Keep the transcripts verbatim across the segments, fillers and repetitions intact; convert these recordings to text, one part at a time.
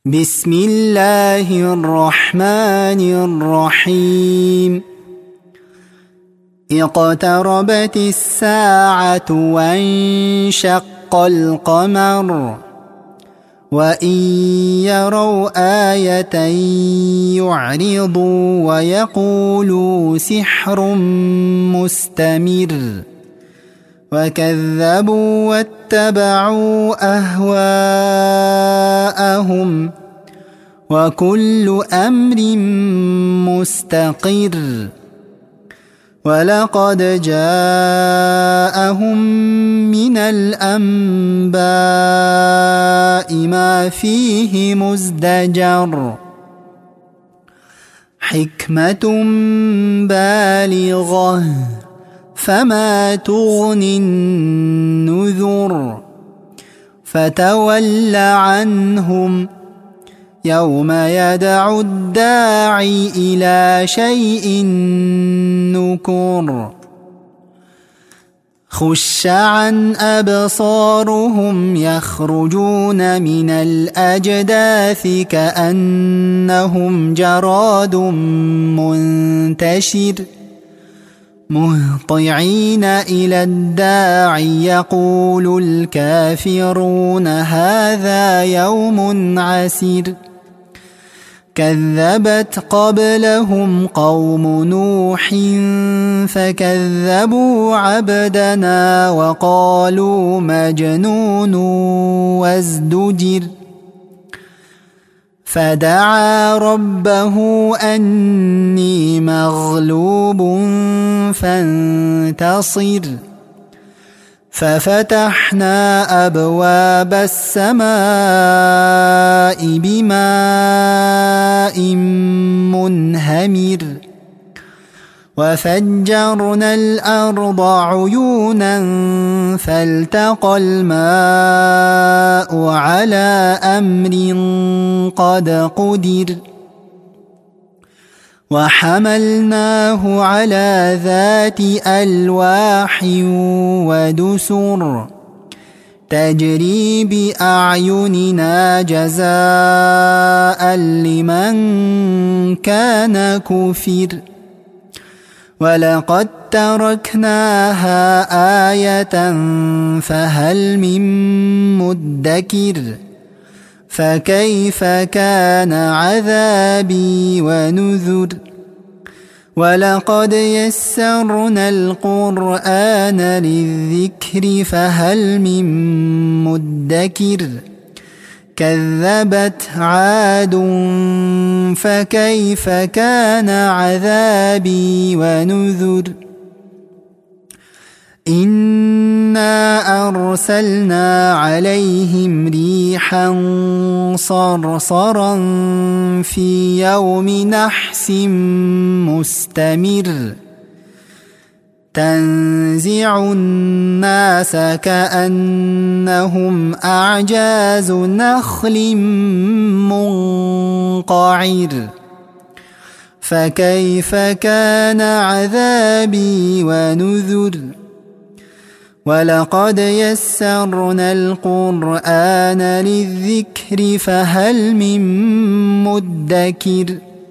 بسم الله الرحمن الرحيم. اقتربت الساعة وانشق القمر وإن يروا آية يعرضوا ويقولوا سحر مستمر وكذبوا واتبعوا أهواءهم وكل أمر مستقر ولقد جاءهم من الأنباء ما فيه مزدجر حكمة بالغة فما تغني النذر فتول عنهم يوم يدعو الداعي إلى شيء نكر خش عن أبصارهم يخرجون من الأجداث كأنهم جراد منتشر مهطعين إلى الداعي يقول الكافرون هذا يوم عسير كذبت قبلهم قوم نوح فكذبوا عبدنا وقالوا مجنون وازدجر فدعا ربه أني مغلوب فانتصر ففتحنا أبواب السماء بماء منهمر وفجرنا الأرض عيونا فالتقى الماء على أمر قد قدر وحملناه على ذات ألواح ودسر تجري بأعيننا جزاء لمن كان كفر ولقد تركناها آية فهل من مدكر فكيف كان عذابي ونذر ولقد يسرنا القرآن للذكر فهل من مدكر كذبت عاد فكيف كان عذابي ونذر إنا أرسلنا عليهم ريحا صرصرا في يوم نحس مستمر تنزع الناس كأنهم أعجاز نخل منقعر فكيف كان عذابي ونذر ولقد يسرنا القرآن للذكر فهل من مدكر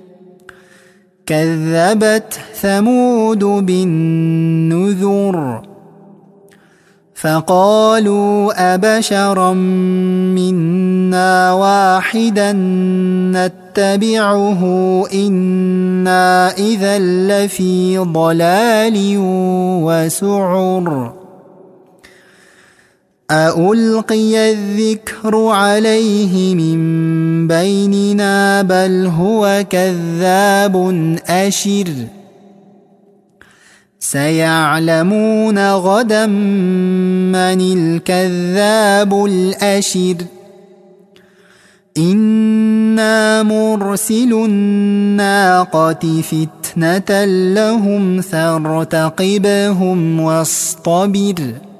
كذبت ثمود بالنذر فقالوا أبشرا منا واحدا نتبعه إنا إذا لفي ضلال وسعر أألقي الذكر عليه من بيننا بل هو كذاب أشر سيعلمون غدا من الكذاب الأشر إنا مرسل الناقة فتنة لهم فارتقبهم واصطبر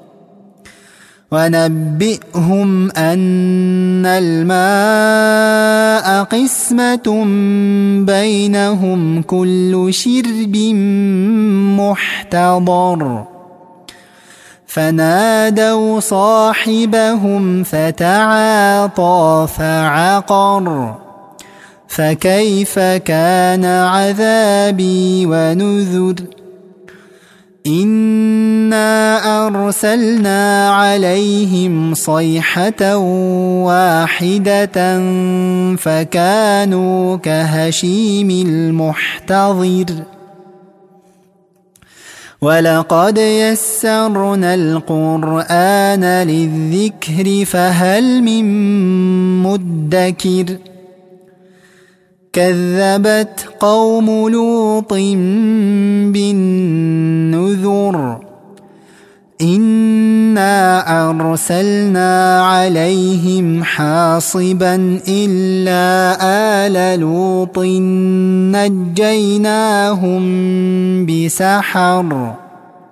ونبئهم أن الماء قسمة بينهم كل شرب محتضر فنادوا صاحبهم فتعاطى فعقر فكيف كان عذابي ونذر إنا أرسلنا عليهم صيحة واحدة فكانوا كهشيم المحتضر ولقد يسرنا القرآن للذكر فهل من مدكر كذبت قوم لوط بالنذر إنا أرسلنا عليهم حاصبا إلا آل لوط نجيناهم بسحر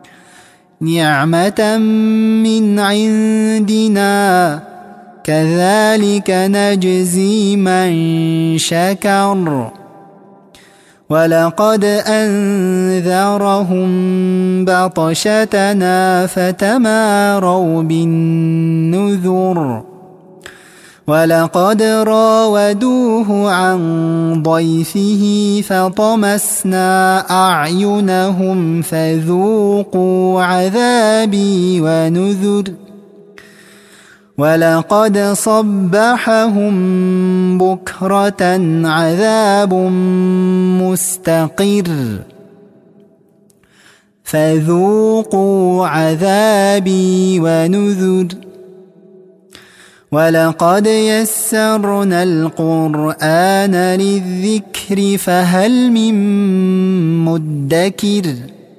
نعمة من عندنا كذلك نجزي من شكر ولقد أنذرهم بطشتنا فتماروا بالنذر ولقد راودوه عن ضيفه فطمسنا أعينهم فذوقوا عذابي ونذر ولقد صبحهم بكرة عذاب مستقر فذوقوا عذابي ونذر ولقد يسرنا القرآن للذكر فهل من مدكر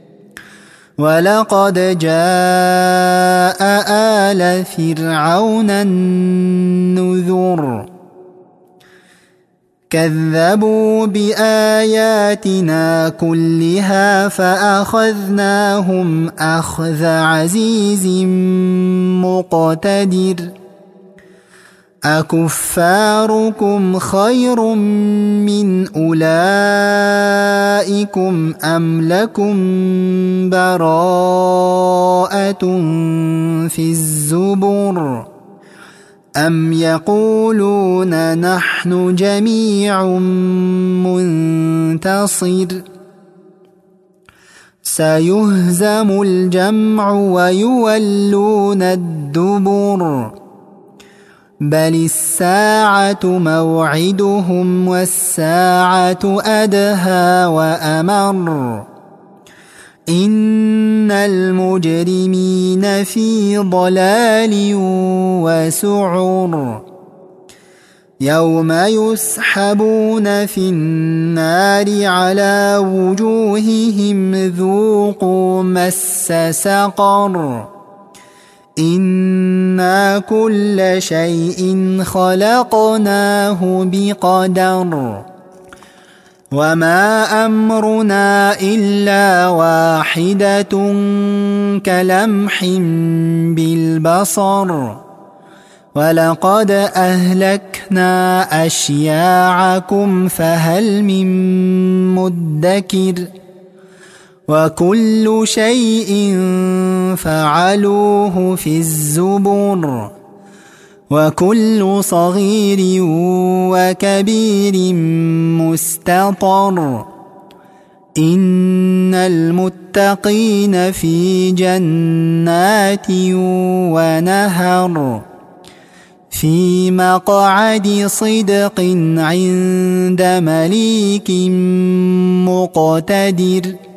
ولقد جاء آل فرعون النذر كذبوا بآياتنا كلها فأخذناهم أخذ عزيز مقتدر أكفاركم خير من أولئكم أم لكم براءة في الزبر أم يقولون نحن جميع منتصر سيهزم الجمع ويولون الدبر بل الساعة موعدهم والساعة أدهى وأمر إن المجرمين في ضلال وسعر يوم يسحبون في النار على وجوههم ذوقوا مس سقر إنا كل شيء خلقناه بقدر وما أمرنا إلا واحدة كلمح بالبصر ولقد أهلكنا أشياعكم فهل من مدكر وكل شيء فعلوه في الزبر وكل صغير وكبير مستطر إن المتقين في جنات ونهر في مقعد صدق عند مليك مقتدر